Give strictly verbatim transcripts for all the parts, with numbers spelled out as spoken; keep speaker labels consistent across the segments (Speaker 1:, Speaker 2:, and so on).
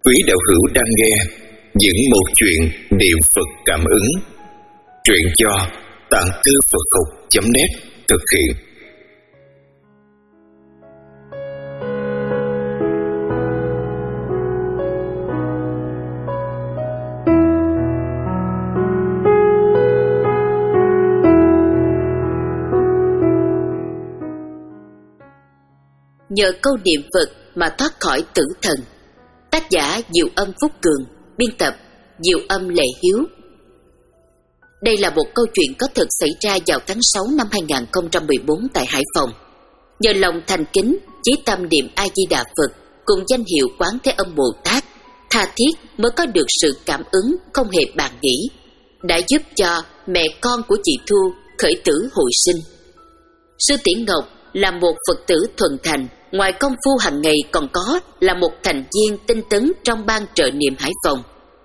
Speaker 1: Quý đạo hữu đang nghe những một chuyện niệm Phật cảm ứng. Truyện do tạng thư Phật học chấm net thực hiện.
Speaker 2: Nhờ câu niệm Phật mà thoát khỏi tử thần. Tác giả Diệu Âm Phúc Cường, biên tập Diệu Âm Lệ Hiếu. Đây là một câu chuyện có thực xảy ra vào tháng sáu năm hai nghìn không trăm mười bốn tại Hải Phòng. Nhờ lòng thành kính, chí tâm niệm A Di Đà Phật cùng danh hiệu Quán Thế Âm Bồ Tát, tha thiết mới có được sự cảm ứng không hề bàn nghĩ, đã giúp cho mẹ con của chị Thu khởi tử hồi sinh. Sư Tỷ Ngọc là một Phật tử thuần thành, ngoài công phu hàng ngày còn có là một thành viên tinh tấn trong ban trợ niệm Hải Phòng.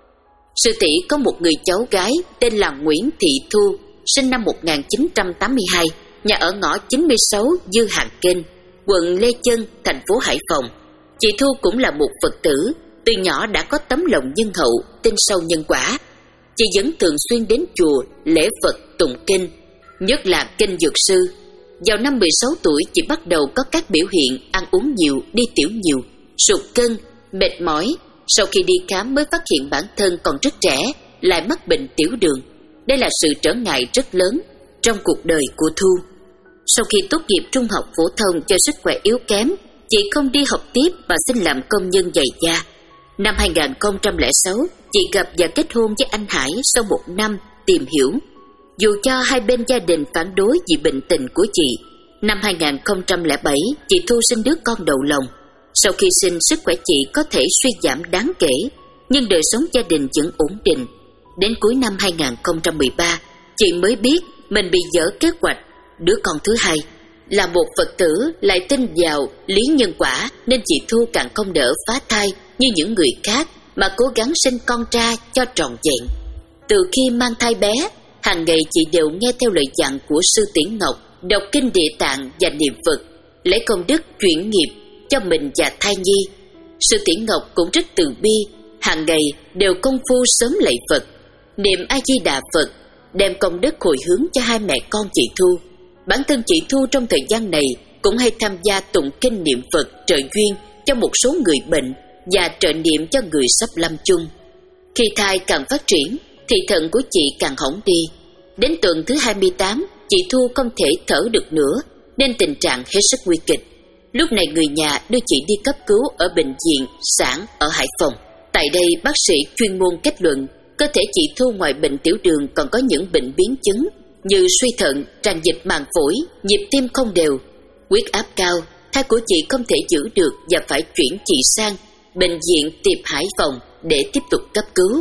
Speaker 2: Sư tỷ có một người cháu gái tên là Nguyễn Thị Thu, sinh năm một nghìn chín trăm tám mươi hai, nhà ở ngõ chín mươi sáu Dư Hàng Kênh, quận Lê Chân, thành phố Hải Phòng. Chị Thu cũng là một Phật tử, từ nhỏ đã có tấm lòng nhân hậu, tin sâu nhân quả. Chị vẫn thường xuyên đến chùa lễ Phật tụng kinh, nhất là kinh Dược Sư. Vào năm mười sáu tuổi, chị bắt đầu có các biểu hiện ăn uống nhiều, đi tiểu nhiều, sụt cân, mệt mỏi. Sau khi đi khám mới phát hiện bản thân còn rất trẻ, lại mắc bệnh tiểu đường. Đây là sự trở ngại rất lớn trong cuộc đời của Thu. Sau khi tốt nghiệp trung học phổ thông do sức khỏe yếu kém, chị không đi học tiếp mà xin làm công nhân giày da. Năm hai nghìn không trăm lẻ sáu, chị gặp và kết hôn với anh Hải sau một năm tìm hiểu. Dù cho hai bên gia đình phản đối vì bệnh tình của chị, năm hai nghìn không trăm lẻ bảy, chị Thu sinh đứa con đầu lòng. Sau khi sinh, sức khỏe chị có thể suy giảm đáng kể, nhưng đời sống gia đình vẫn ổn định. Đến cuối năm hai nghìn không trăm mười ba, chị mới biết mình bị dở kế hoạch. Đứa con thứ hai là một Phật tử lại tin vào lý nhân quả, nên chị Thu càng không đỡ phá thai như những người khác, mà cố gắng sinh con ra cho trọn vẹn. Từ khi mang thai bé, hàng ngày chị đều nghe theo lời dặn của Sư Tỷ Ngọc, đọc kinh Địa Tạng và niệm Phật, lấy công đức chuyển nghiệp cho mình và thai nhi. Sư Tỷ Ngọc cũng rất từ bi, hàng ngày đều công phu sớm lạy Phật, niệm A Di Đà Phật, đem công đức hồi hướng cho hai mẹ con chị Thu. Bản thân chị Thu trong thời gian này cũng hay tham gia tụng kinh niệm Phật trợ duyên cho một số người bệnh và trợ niệm cho người sắp lâm chung. Khi thai càng phát triển thì thận của chị càng hỏng đi. Đến tuần thứ hai mươi tám, chị Thu không thể thở được nữa, nên tình trạng hết sức nguy kịch. Lúc này người nhà đưa chị đi cấp cứu ở bệnh viện Sản ở Hải Phòng. Tại đây bác sĩ chuyên môn kết luận cơ thể chị Thu ngoài bệnh tiểu đường còn có những bệnh biến chứng như suy thận, tràn dịch màng phổi, nhịp tim không đều, huyết áp cao. Thai của chị không thể giữ được và phải chuyển chị sang bệnh viện Tiệp Hải Phòng để tiếp tục cấp cứu.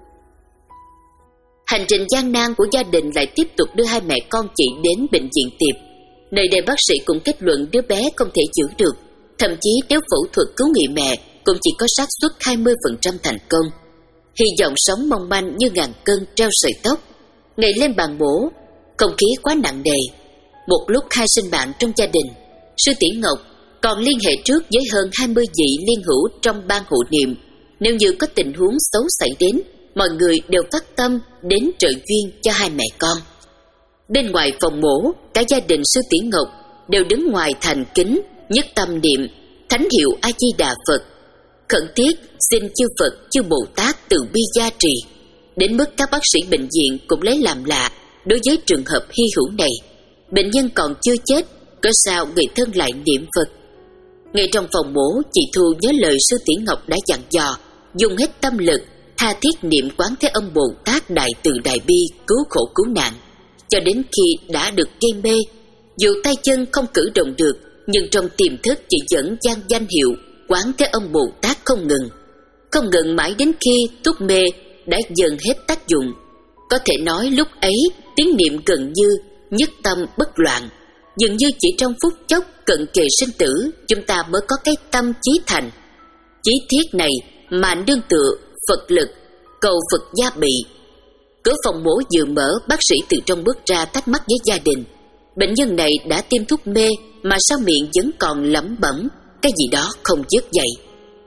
Speaker 2: Hành trình gian nan của gia đình lại tiếp tục đưa hai mẹ con chị đến bệnh viện Tiệp. Nơi đây bác sĩ cũng kết luận đứa bé không thể giữ được, thậm chí nếu phẫu thuật cứu người mẹ cũng chỉ có xác suất hai mươi phần trăm thành công. Hy vọng sống mong manh như ngàn cân treo sợi tóc. Ngày lên bàn mổ, không khí quá nặng nề. Một lúc hai sinh bạn trong gia đình, Sư Tỷ Ngọc còn liên hệ trước với hơn hai mươi vị liên hữu trong ban hộ niệm. Nếu như có tình huống xấu xảy đến, mọi người đều phát tâm đến trợ duyên cho hai mẹ con. Bên ngoài phòng mổ, cả gia đình Sư Tỷ Ngọc đều đứng ngoài thành kính, nhất tâm niệm thánh hiệu A Di Đà Phật, khẩn thiết xin chư Phật chư Bồ Tát từ bi gia trì. Đến mức các bác sĩ bệnh viện cũng lấy làm lạ đối với trường hợp hy hữu này. Bệnh nhân còn chưa chết, cớ sao người thân lại niệm Phật? Ngay trong phòng mổ, chị Thu nhớ lời Sư Tỷ Ngọc đã dặn dò, dùng hết tâm lực tha thiết niệm Quán Thế Âm Bồ Tát đại từ đại bi, cứu khổ cứu nạn. Cho đến khi đã được gây mê, dù tay chân không cử động được, nhưng trong tiềm thức chị vẫn vang danh hiệu Quán Thế Âm Bồ Tát không ngừng. Không ngừng mãi đến khi thuốc mê đã dần hết tác dụng. Có thể nói lúc ấy tiếng niệm gần như nhất tâm bất loạn. Dường như chỉ trong phút chốc cận kề sinh tử, chúng ta mới có cái tâm chí thành. Chí thiết này mà nương tựa Phật lực, cầu Phật gia bị. Cửa phòng mổ vừa mở, bác sĩ từ trong bước ra thắc mắc với gia đình. Bệnh nhân này đã tiêm thuốc mê mà sao miệng vẫn còn lẩm bẩm cái gì đó không dứt dậy.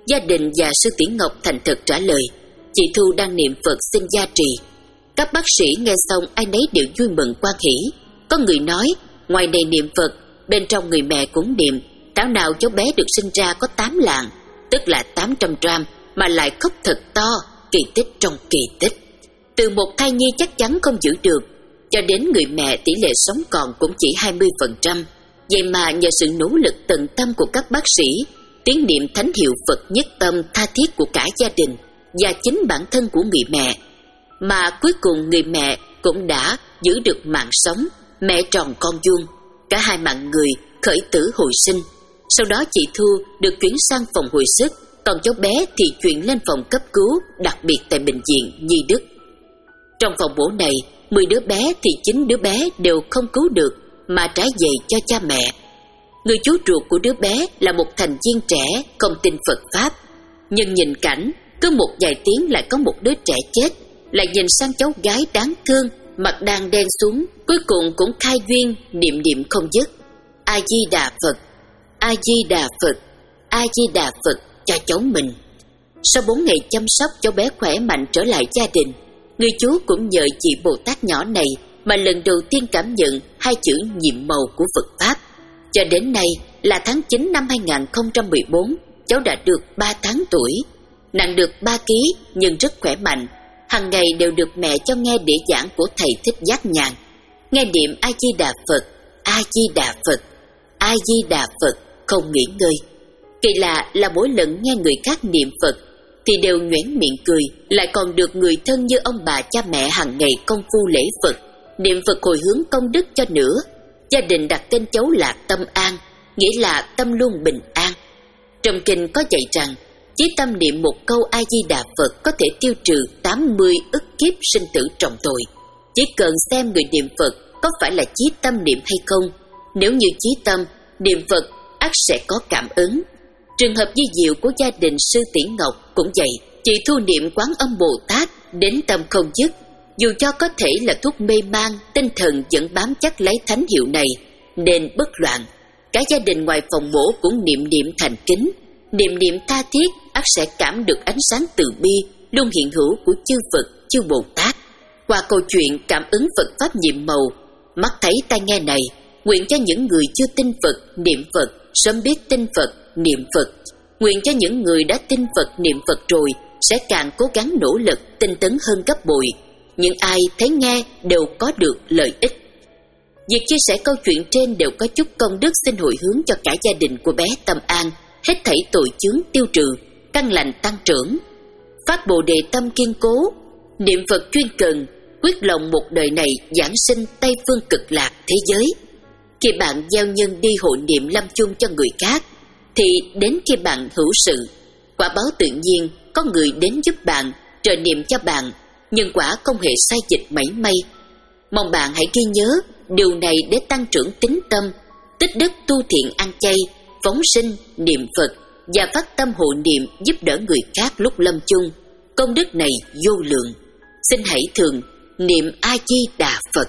Speaker 2: Gia đình và sư tỷ Ngọc thành thật trả lời. Chị Thu đang niệm Phật xin gia trì. Các bác sĩ nghe xong ai nấy đều vui mừng hoan hỉ. Có người nói, ngoài này niệm Phật, bên trong người mẹ cũng niệm. Thảo nào cháu bé được sinh ra có tám lạng, tức là tám trăm gram, mà lại khóc thật to, kỳ tích trong kỳ tích. Từ một thai nhi chắc chắn không giữ được, cho đến người mẹ tỷ lệ sống còn cũng chỉ hai mươi phần trăm. Vậy mà nhờ sự nỗ lực tận tâm của các bác sĩ, tiếng niệm thánh hiệu Phật nhất tâm tha thiết của cả gia đình và chính bản thân của người mẹ, mà cuối cùng người mẹ cũng đã giữ được mạng sống, mẹ tròn con vuông, cả hai mạng người khởi tử hồi sinh. Sau đó chị Thu được chuyển sang phòng hồi sức, còn cháu bé thì chuyển lên phòng cấp cứu đặc biệt tại bệnh viện Nhi Đức. Trong phòng mổ này, mười đứa bé thì chín đứa bé đều không cứu được mà trả về cho cha mẹ. Người chú ruột của đứa bé là một thành viên trẻ không tin Phật Pháp, nhưng nhìn cảnh cứ một vài tiếng lại có một đứa trẻ chết, lại nhìn sang cháu gái đáng thương mặt đang đen xuống, cuối cùng cũng khai duyên niệm niệm không dứt. A Di Đà Phật, A Di Đà Phật, A Di Đà Phật cho cháu mình. Sau bốn ngày chăm sóc, cháu bé khỏe mạnh trở lại gia đình. Người chú cũng nhờ chị Bồ Tát nhỏ này mà lần đầu tiên cảm nhận hai chữ nhiệm màu của Phật Pháp. Cho đến nay là tháng chín năm hai nghìn không trăm mười bốn, cháu đã được ba tháng tuổi, nặng được ba ki lô gam nhưng rất khỏe mạnh. Hằng ngày đều được mẹ cho nghe đĩa giảng của thầy Thích Giác Nhàn, nghe niệm A Di Đà Phật, A Di Đà Phật, A Di Đà Phật không nghỉ ngơi. Kỳ lạ là mỗi lần nghe người khác niệm Phật thì đều nhoẻn miệng cười, lại còn được người thân như ông bà cha mẹ hàng ngày công phu lễ Phật, niệm Phật hồi hướng công đức cho nữa. Gia đình đặt tên cháu là Tâm An, nghĩa là tâm luôn bình an. Trong kinh có dạy rằng chí tâm niệm một câu A Di Đà Phật có thể tiêu trừ tám mươi ức kiếp sinh tử trọng tội. Chỉ cần xem người niệm Phật có phải là chí tâm niệm hay không. Nếu như chí tâm niệm Phật ắt sẽ có cảm ứng. Trường hợp di diệu của gia đình sư tỷ Ngọc cũng vậy. Chị Thu niệm Quán Âm Bồ Tát đến tâm không dứt. Dù cho có thể là thuốc mê man, tinh thần vẫn bám chắc lấy thánh hiệu này nên bất loạn. Cả gia đình ngoài phòng mổ cũng niệm niệm thành kính, niệm niệm tha thiết ắt sẽ cảm được ánh sáng từ bi luôn hiện hữu của chư Phật, chư Bồ Tát. Qua câu chuyện cảm ứng Phật Pháp nhiệm màu, mắt thấy tai nghe này, nguyện cho những người chưa tin Phật niệm Phật sớm biết tin Phật niệm Phật. Nguyện cho những người đã tin Phật niệm Phật rồi sẽ càng cố gắng nỗ lực tinh tấn hơn gấp bội. Những ai thấy nghe đều có được lợi ích. Việc chia sẻ câu chuyện trên đều có chút công đức xin hồi hướng cho cả gia đình của bé Tâm An, hết thảy tội chướng tiêu trừ, căn lành tăng trưởng, phát bồ đề tâm kiên cố, niệm Phật chuyên cần, quyết lòng một đời này giảng sinh Tây phương cực lạc thế giới. Khi bạn gieo nhân đi hộ niệm lâm chung cho người khác, thì đến khi bạn hữu sự, quả báo tự nhiên có người đến giúp bạn, trợ niệm cho bạn, nhân quả không hề sai dịch mảy may. Mong bạn hãy ghi nhớ điều này để tăng trưởng tín tâm, tích đức tu thiện ăn chay, phóng sinh, niệm Phật và phát tâm hộ niệm giúp đỡ người khác lúc lâm chung. Công đức này vô lượng. Xin hãy thường niệm A Di Đà Phật.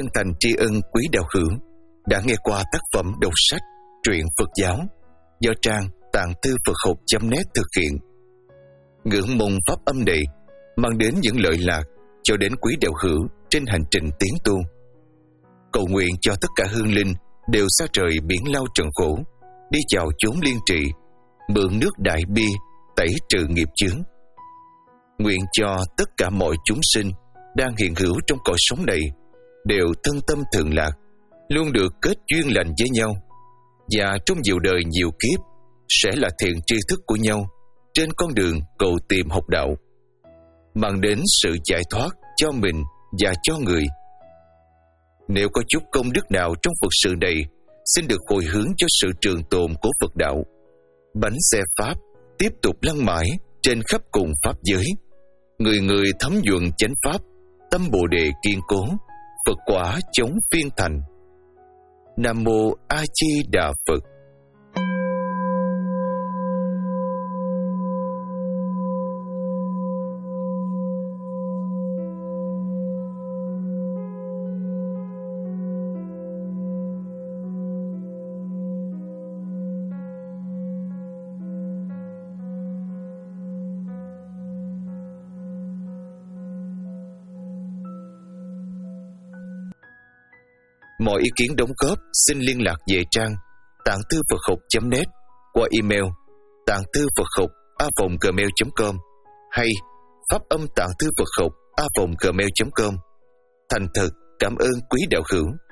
Speaker 1: chân thành tri ân quý đạo hữu đã nghe qua tác phẩm đọc sách truyện Phật giáo do trang tạng thư Phật học chấm net thực hiện. Ngưỡng mong pháp âm này mang đến những lợi lạc cho đến quý đạo hữu trên hành trình tiến tu. Cầu nguyện cho tất cả hương linh đều xa trời biển lao trần khổ, đi vào chốn liên trị, mượn nước đại bi tẩy trừ nghiệp chướng. Nguyện cho tất cả mọi chúng sinh đang hiện hữu trong cõi sống này đều thân tâm thường lạc, luôn được kết duyên lành với nhau, và trong nhiều đời nhiều kiếp sẽ là thiện tri thức của nhau trên con đường cầu tìm học đạo, mang đến sự giải thoát cho mình và cho người. Nếu có chút công đức nào trong Phật sự này, xin được hồi hướng cho sự trường tồn của Phật đạo. Bánh xe Pháp tiếp tục lăn mãi trên khắp cùng Pháp giới. Người người thấm nhuận chánh Pháp, tâm Bồ Đề kiên cố, Phật quả chống phiên thành. Nam Mô A Di Đà Phật. Mọi ý kiến đóng góp xin liên lạc về trang tạng thư Phật học chấm net qua email tạng thư Phật học a vòng gmail chấm com hay pháp âm tạng thư Phật học a vòng gmail chấm com. Thành thật cảm ơn quý đạo hữu.